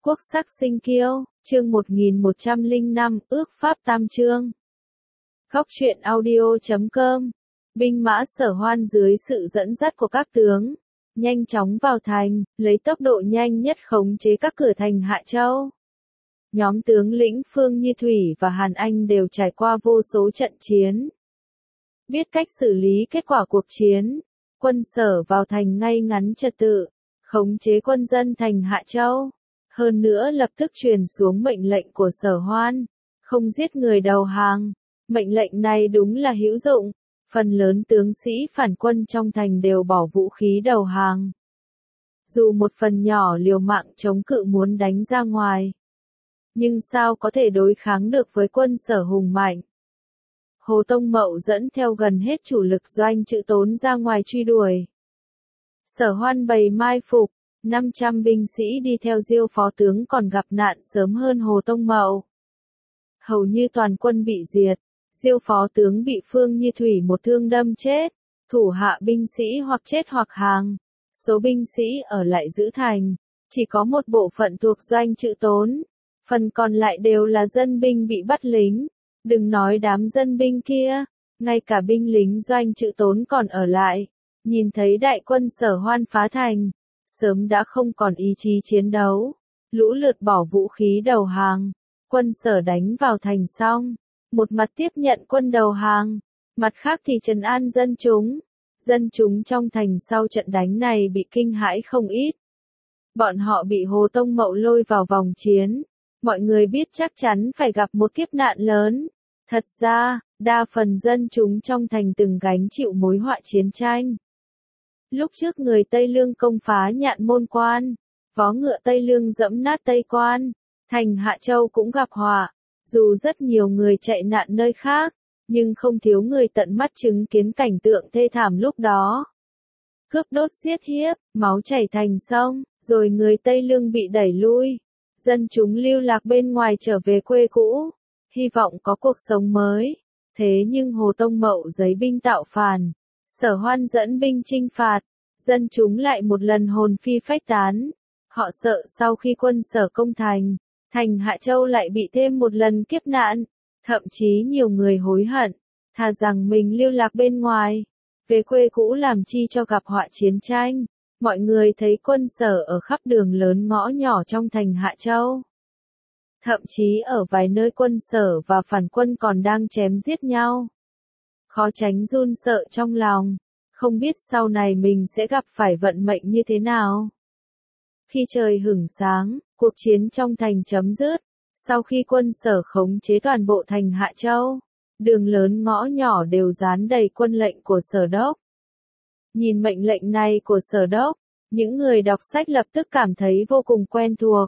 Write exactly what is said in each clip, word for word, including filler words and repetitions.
Quốc sắc sinh kiêu, chương một nghìn một trăm lẻ năm, ước pháp tam chương. Góc truyện audio chấm com. Binh mã Sở Hoan dưới sự dẫn dắt của các tướng, nhanh chóng vào thành, lấy tốc độ nhanh nhất khống chế các cửa thành Hạ Châu. Nhóm tướng lĩnh Phương Như Thủy và Hàn Anh đều trải qua vô số trận chiến. Biết cách xử lý kết quả cuộc chiến, quân Sở vào thành ngay ngắn trật tự, khống chế quân dân thành Hạ Châu. Hơn nữa lập tức truyền xuống mệnh lệnh của Sở Hoan, không giết người đầu hàng. Mệnh lệnh này đúng là hữu dụng, phần lớn tướng sĩ phản quân trong thành đều bỏ vũ khí đầu hàng. Dù một phần nhỏ liều mạng chống cự muốn đánh ra ngoài, nhưng sao có thể đối kháng được với quân Sở hùng mạnh. Hồ Tông Mậu dẫn theo gần hết chủ lực doanh Trữ Tốn ra ngoài truy đuổi. Sở Hoan bày mai phục, năm trăm binh sĩ đi theo Diêu phó tướng còn gặp nạn sớm hơn Hồ Tông Mậu. Hầu như toàn quân bị diệt, Diêu phó tướng bị Phương Như Thủy một thương đâm chết, thủ hạ binh sĩ hoặc chết hoặc hàng. Số binh sĩ ở lại giữ thành, chỉ có một bộ phận thuộc doanh Trữ Tốn, phần còn lại đều là dân binh bị bắt lính. Đừng nói đám dân binh kia, ngay cả binh lính doanh Trữ Tốn còn ở lại, nhìn thấy đại quân Sở Hoan phá thành, sớm đã không còn ý chí chiến đấu, lũ lượt bỏ vũ khí đầu hàng. Quân Sở đánh vào thành xong, một mặt tiếp nhận quân đầu hàng, mặt khác thì trấn an dân chúng. Dân chúng trong thành sau trận đánh này bị kinh hãi không ít. Bọn họ bị Hồ Tông Mậu lôi vào vòng chiến, mọi người biết chắc chắn phải gặp một kiếp nạn lớn. Thật ra, đa phần dân chúng trong thành từng gánh chịu mối họa chiến tranh. Lúc trước người Tây Lương công phá Nhạn Môn Quan, vó ngựa Tây Lương dẫm nát Tây Quan, thành Hạ Châu cũng gặp họa. Dù rất nhiều người chạy nạn nơi khác, nhưng không thiếu người tận mắt chứng kiến cảnh tượng thê thảm lúc đó. Cướp đốt giết hiếp, máu chảy thành sông, rồi người Tây Lương bị đẩy lui. Dân chúng lưu lạc bên ngoài trở về quê cũ, hy vọng có cuộc sống mới. Thế nhưng Hồ Tông Mậu giấy binh tạo phản, Sở Hoan dẫn binh chinh phạt, dân chúng lại một lần hồn phi phách tán. Họ sợ sau khi quân Sở công thành, thành Hạ Châu lại bị thêm một lần kiếp nạn. Thậm chí nhiều người hối hận, thà rằng mình lưu lạc bên ngoài, về quê cũ làm chi cho gặp họa chiến tranh. Mọi người thấy quân Sở ở khắp đường lớn ngõ nhỏ trong thành Hạ Châu. Thậm chí ở vài nơi quân Sở và phản quân còn đang chém giết nhau. Khó tránh run sợ trong lòng, không biết sau này mình sẽ gặp phải vận mệnh như thế nào. Khi trời hửng sáng, cuộc chiến trong thành chấm dứt. Sau khi quân Sở khống chế toàn bộ thành Hạ Châu, đường lớn ngõ nhỏ đều dán đầy quân lệnh của Sở Đốc. Nhìn mệnh lệnh này của Sở Đốc, những người đọc sách lập tức cảm thấy vô cùng quen thuộc.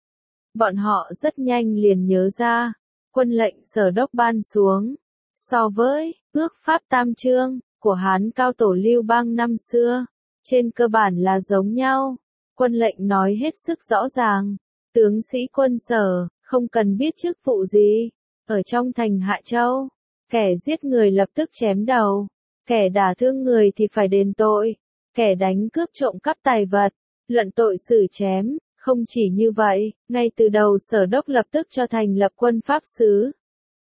Bọn họ rất nhanh liền nhớ ra, quân lệnh Sở Đốc ban xuống, so với ước pháp tam chương của Hán Cao Tổ Lưu Bang năm xưa, trên cơ bản là giống nhau. Quân lệnh nói hết sức rõ ràng, tướng sĩ quân Sở không cần biết chức vụ gì, ở trong thành Hạ Châu, kẻ giết người lập tức chém đầu, kẻ đả thương người thì phải đền tội, kẻ đánh cướp trộm cắp tài vật, luận tội xử chém. Không chỉ như vậy, ngay từ đầu Sở Đốc lập tức cho thành lập quân pháp sứ.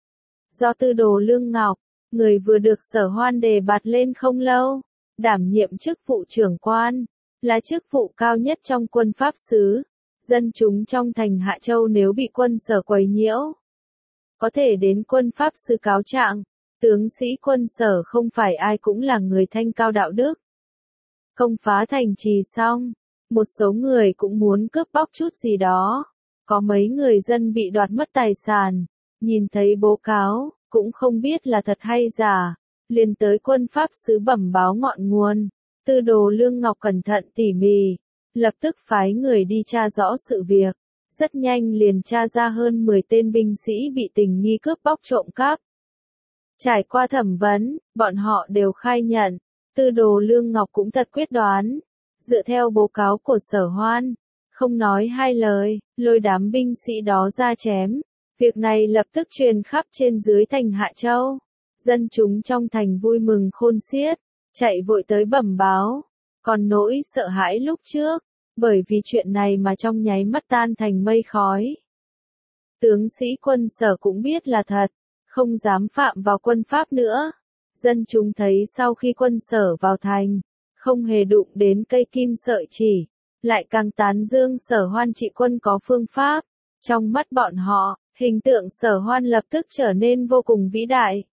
Do Tư Đồ Lương Ngọc, người vừa được Sở Hoan đề bạt lên không lâu, đảm nhiệm chức vụ trưởng quan, là chức vụ cao nhất trong quân pháp sứ. Dân chúng trong thành Hạ Châu nếu bị quân Sở quấy nhiễu, có thể đến quân pháp sứ cáo trạng. Tướng sĩ quân Sở không phải ai cũng là người thanh cao đạo đức. Công phá thành trì xong, một số người cũng muốn cướp bóc chút gì đó. Có mấy người dân bị đoạt mất tài sản, nhìn thấy báo cáo, cũng không biết là thật hay giả, liền tới quân pháp sứ bẩm báo ngọn nguồn. Tư Đồ Lương Ngọc cẩn thận tỉ mỉ, lập tức phái người đi tra rõ sự việc. Rất nhanh liền tra ra hơn mười tên binh sĩ bị tình nghi cướp bóc trộm cắp. Trải qua thẩm vấn, bọn họ đều khai nhận, Tư Đồ Lương Ngọc cũng thật quyết đoán. Dựa theo báo cáo của Sở Hoan, không nói hai lời, lôi đám binh sĩ đó ra chém. Việc này lập tức truyền khắp trên dưới thành Hạ Châu. Dân chúng trong thành vui mừng khôn xiết, chạy vội tới bẩm báo. Còn nỗi sợ hãi lúc trước, bởi vì chuyện này mà trong nháy mắt tan thành mây khói. Tướng sĩ quân Sở cũng biết là thật, không dám phạm vào quân Pháp nữa. Dân chúng thấy sau khi quân Sở vào thành, không hề đụng đến cây kim sợi chỉ, lại càng tán dương Sở Hoan trị quân có phương pháp. Trong mắt bọn họ, hình tượng Sở Hoan lập tức trở nên vô cùng vĩ đại.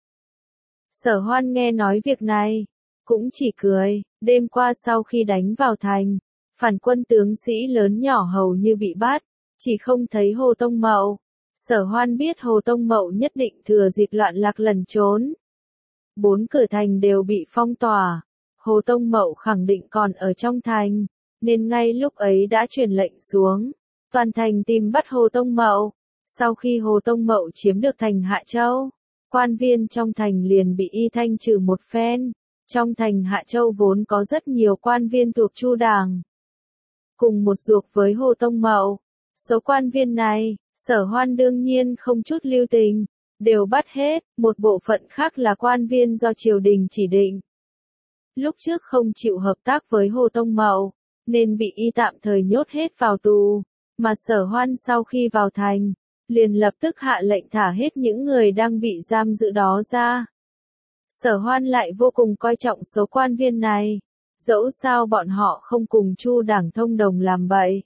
Sở Hoan nghe nói việc này, cũng chỉ cười. Đêm qua sau khi đánh vào thành, phản quân tướng sĩ lớn nhỏ hầu như bị bắt, chỉ không thấy Hồ Tông Mậu. Sở Hoan biết Hồ Tông Mậu nhất định thừa dịp loạn lạc lẩn trốn. Bốn cửa thành đều bị phong tỏa, Hồ Tông Mậu khẳng định còn ở trong thành, nên ngay lúc ấy đã truyền lệnh xuống, toàn thành tìm bắt Hồ Tông Mậu. Sau khi Hồ Tông Mậu chiếm được thành Hạ Châu, quan viên trong thành liền bị y thanh trừ một phen. Trong thành Hạ Châu vốn có rất nhiều quan viên thuộc Chu Đảng, cùng một ruột với Hồ Tông Mậu. Số quan viên này, Sở Hoan đương nhiên không chút lưu tình, đều bắt hết. Một bộ phận khác là quan viên do triều đình chỉ định. Lúc trước không chịu hợp tác với Hồ Tông Mậu, nên bị y tạm thời nhốt hết vào tù, mà Sở Hoan sau khi vào thành, liền lập tức hạ lệnh thả hết những người đang bị giam giữ đó ra. Sở Hoan lại vô cùng coi trọng số quan viên này, dẫu sao bọn họ không cùng Chu Đảng thông đồng làm bậy.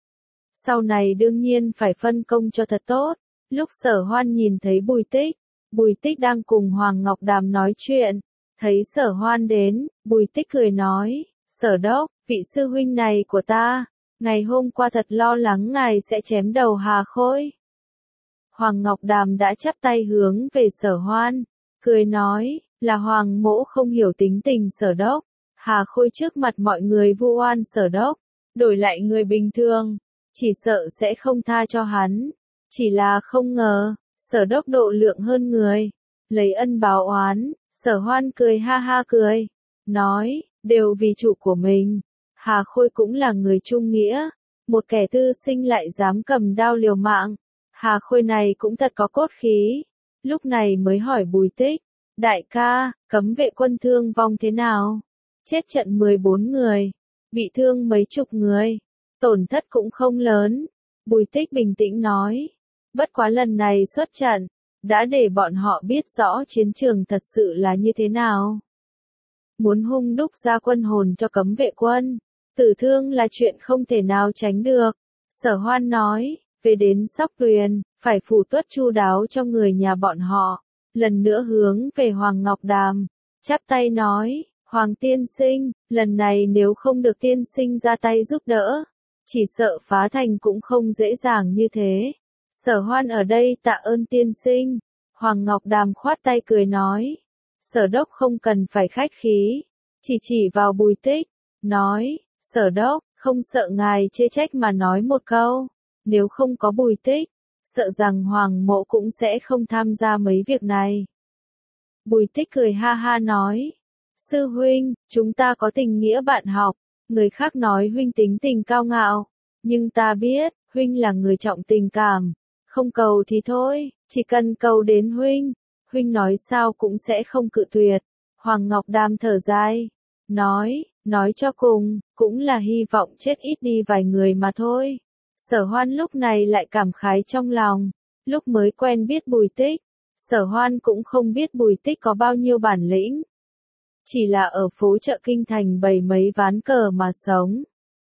Sau này đương nhiên phải phân công cho thật tốt. Lúc Sở Hoan nhìn thấy Bùi Tích, Bùi Tích đang cùng Hoàng Ngọc Đàm nói chuyện, thấy Sở Hoan đến, Bùi Tích cười nói, Sở Đốc, vị sư huynh này của ta, ngày hôm qua thật lo lắng ngài sẽ chém đầu Hà Khôi. Hoàng Ngọc Đàm đã chắp tay hướng về Sở Hoan, cười nói, là Hoàng mỗ không hiểu tính tình Sở Đốc. Hà Khôi trước mặt mọi người vu oan Sở Đốc, đổi lại người bình thường, chỉ sợ sẽ không tha cho hắn. Chỉ là không ngờ, Sở Đốc độ lượng hơn người, lấy ân báo oán. Sở Hoan cười ha ha cười, nói, đều vì chủ của mình. Hà Khôi cũng là người trung nghĩa, một kẻ tư sinh lại dám cầm đao liều mạng. Hà Khôi này cũng thật có cốt khí. Lúc này mới hỏi Bùi Tích, đại ca, cấm vệ quân thương vong thế nào? Chết trận mười bốn người, bị thương mấy chục người, tổn thất cũng không lớn. Bùi Tích bình tĩnh nói, bất quá lần này xuất trận, đã để bọn họ biết rõ chiến trường thật sự là như thế nào. Muốn hung đúc ra quân hồn cho cấm vệ quân, tử thương là chuyện không thể nào tránh được. Sở Hoan nói, về đến Sóc Tuyền, phải phủ tuất chu đáo cho người nhà bọn họ. Lần nữa hướng về Hoàng Ngọc Đàm, chắp tay nói, Hoàng tiên sinh, lần này nếu không được tiên sinh ra tay giúp đỡ, chỉ sợ phá thành cũng không dễ dàng như thế. Sở Hoan ở đây tạ ơn tiên sinh. Hoàng Ngọc Đàm khoát tay cười nói, Sở Đốc không cần phải khách khí, chỉ chỉ vào Bùi Tích, nói, Sở Đốc, không sợ ngài chê trách mà nói một câu, nếu không có Bùi Tích, sợ rằng Hoàng mộ cũng sẽ không tham gia mấy việc này. Bùi Tích cười ha ha nói, sư huynh, chúng ta có tình nghĩa bạn học, người khác nói huynh tính tình cao ngạo, nhưng ta biết, huynh là người trọng tình cảm, không cầu thì thôi, chỉ cần cầu đến huynh, huynh nói sao cũng sẽ không cự tuyệt. Hoàng Ngọc Đàm thở dài, nói, nói cho cùng, cũng là hy vọng chết ít đi vài người mà thôi. Sở Hoan lúc này lại cảm khái trong lòng, lúc mới quen biết Bùi Tích, Sở Hoan cũng không biết Bùi Tích có bao nhiêu bản lĩnh. Chỉ là ở phố chợ Kinh Thành bày mấy ván cờ mà sống.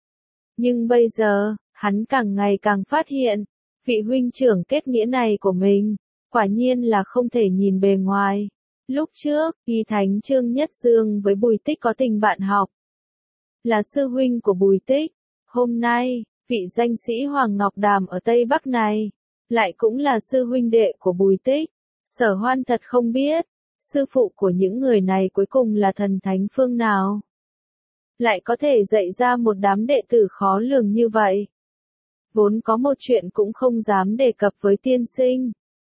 Nhưng bây giờ, hắn càng ngày càng phát hiện, vị huynh trưởng kết nghĩa này của mình, quả nhiên là không thể nhìn bề ngoài. Lúc trước, Y Thánh Trương Nhất Dương với Bùi Tích có tình bạn học, là sư huynh của Bùi Tích. Hôm nay, vị danh sĩ Hoàng Ngọc Đàm ở Tây Bắc này, lại cũng là sư huynh đệ của Bùi Tích. Sở Hoan thật không biết, sư phụ của những người này cuối cùng là thần thánh phương nào, lại có thể dạy ra một đám đệ tử khó lường như vậy. Vốn có một chuyện cũng không dám đề cập với tiên sinh.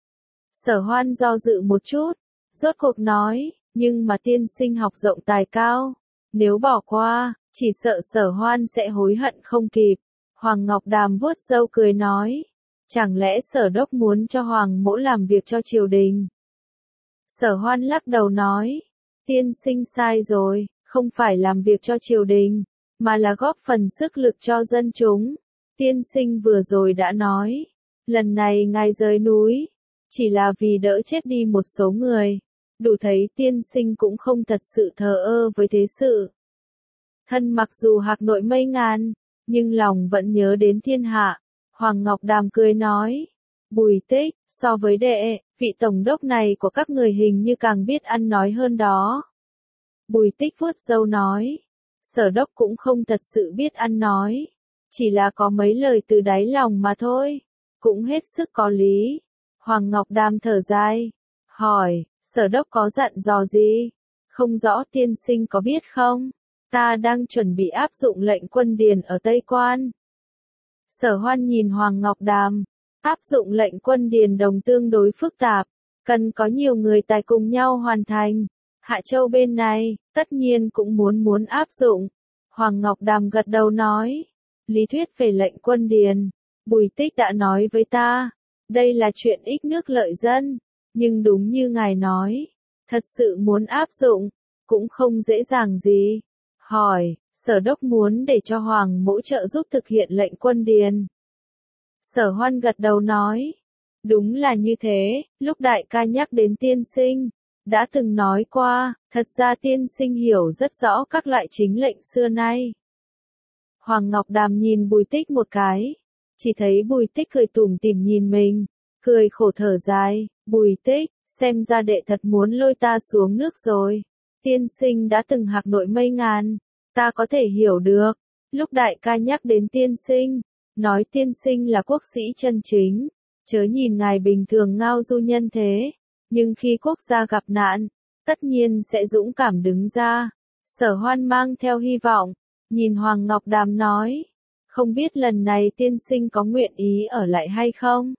Sở Hoan do dự một chút, rốt cuộc nói, nhưng mà tiên sinh học rộng tài cao, nếu bỏ qua, chỉ sợ Sở Hoan sẽ hối hận không kịp. Hoàng Ngọc Đàm vuốt râu cười nói, chẳng lẽ Sở Đốc muốn cho Hoàng mỗ làm việc cho triều đình? Sở Hoan lắc đầu nói, tiên sinh sai rồi, không phải làm việc cho triều đình, mà là góp phần sức lực cho dân chúng. Tiên sinh vừa rồi đã nói, lần này ngài rời núi, chỉ là vì đỡ chết đi một số người. Đủ thấy tiên sinh cũng không thật sự thờ ơ với thế sự. Thân mặc dù hạc nội mây ngàn, nhưng lòng vẫn nhớ đến thiên hạ. Hoàng Ngọc Đàm cười nói, Bùi Tích, so với đệ, vị tổng đốc này của các người hình như càng biết ăn nói hơn đó. Bùi Tích vuốt râu nói, Sở đốc cũng không thật sự biết ăn nói, chỉ là có mấy lời từ đáy lòng mà thôi, cũng hết sức có lý. Hoàng Ngọc Đàm thở dài, hỏi, Sở đốc có dặn dò gì? Không rõ tiên sinh có biết không? Ta đang chuẩn bị áp dụng lệnh quân điền ở Tây Quan. Sở Hoan nhìn Hoàng Ngọc Đàm, áp dụng lệnh quân điền đồng tương đối phức tạp, cần có nhiều người tài cùng nhau hoàn thành. Hạ Châu bên này, tất nhiên cũng muốn muốn áp dụng. Hoàng Ngọc Đàm gật đầu nói, lý thuyết về lệnh quân điền, Bùi Tích đã nói với ta, đây là chuyện ích nước lợi dân, nhưng đúng như ngài nói, thật sự muốn áp dụng, cũng không dễ dàng gì. Hỏi, Sở đốc muốn để cho Hoàng mỗ trợ giúp thực hiện lệnh quân điền. Sở Hoan gật đầu nói, đúng là như thế, lúc đại ca nhắc đến tiên sinh, đã từng nói qua, thật ra tiên sinh hiểu rất rõ các loại chính lệnh xưa nay. Hoàng Ngọc Đàm nhìn Bùi Tích một cái, chỉ thấy Bùi Tích cười tủm tỉm nhìn mình, cười khổ thở dài, Bùi Tích, xem ra đệ thật muốn lôi ta xuống nước rồi. Tiên sinh đã từng hạc nội mây ngàn, ta có thể hiểu được. Lúc đại ca nhắc đến tiên sinh, nói tiên sinh là quốc sĩ chân chính, chớ nhìn ngài bình thường ngao du nhân thế, nhưng khi quốc gia gặp nạn, tất nhiên sẽ dũng cảm đứng ra. Sở Hoan mang theo hy vọng, nhìn Hoàng Ngọc Đàm nói, không biết lần này tiên sinh có nguyện ý ở lại hay không?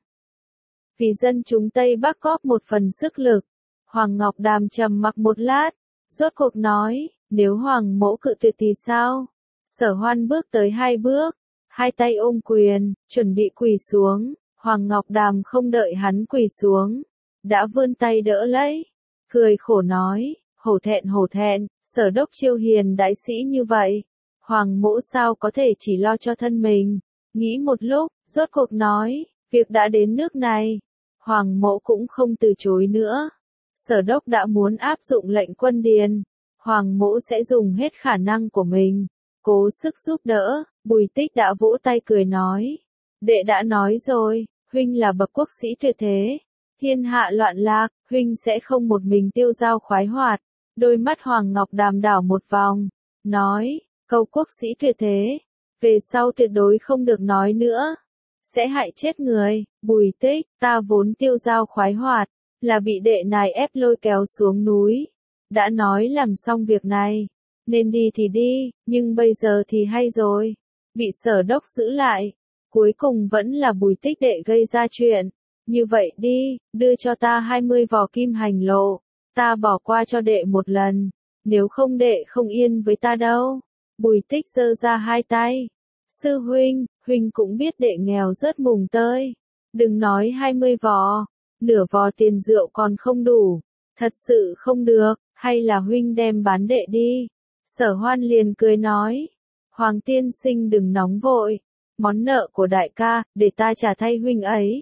Vì dân chúng Tây Bắc góp một phần sức lực. Hoàng Ngọc Đàm trầm mặc một lát, rốt cuộc nói, nếu Hoàng mẫu cự tuyệt thì sao? Sở Hoan bước tới hai bước, hai tay ôm quyền, chuẩn bị quỳ xuống. Hoàng Ngọc Đàm không đợi hắn quỳ xuống, đã vươn tay đỡ lấy, cười khổ nói, hổ thẹn hổ thẹn, Sở đốc chiêu hiền đại sĩ như vậy, Hoàng mẫu sao có thể chỉ lo cho thân mình. Nghĩ một lúc, rốt cuộc nói, việc đã đến nước này, Hoàng mẫu cũng không từ chối nữa. Sở đốc đã muốn áp dụng lệnh quân điền, Hoàng mẫu sẽ dùng hết khả năng của mình, cố sức giúp đỡ. Bùi Tích đã vỗ tay cười nói, đệ đã nói rồi, huynh là bậc quốc sĩ tuyệt thế, thiên hạ loạn lạc, huynh sẽ không một mình tiêu dao khoái hoạt. Đôi mắt Hoàng Ngọc Đàm đảo một vòng, nói, câu quốc sĩ tuyệt thế, về sau tuyệt đối không được nói nữa, sẽ hại chết người. Bùi Tích, ta vốn tiêu dao khoái hoạt, là bị đệ này ép lôi kéo xuống núi, đã nói làm xong việc này, nên đi thì đi, nhưng bây giờ thì hay rồi, bị Sở đốc giữ lại, cuối cùng vẫn là Bùi Tích đệ gây ra chuyện. Như vậy đi, đưa cho ta hai mươi vò kim hành lộ, ta bỏ qua cho đệ một lần, nếu không đệ không yên với ta đâu. Bùi Tích giơ ra hai tay, sư huynh, huynh cũng biết đệ nghèo rất mùng tơi, đừng nói hai mươi vò, nửa vò tiền rượu còn không đủ, thật sự không được, hay là huynh đem bán đệ đi. Sở Hoan liền cười nói, Hoàng tiên sinh đừng nóng vội, món nợ của đại ca, để ta trả thay huynh ấy.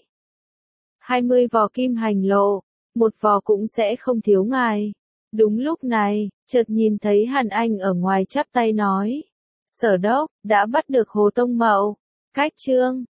hai mươi vò kim hành lộ, một vò cũng sẽ không thiếu ngài. Đúng lúc này, chợt nhìn thấy Hàn Anh ở ngoài chắp tay nói, Sở đốc, đã bắt được Hồ Tông Mậu. Cách chương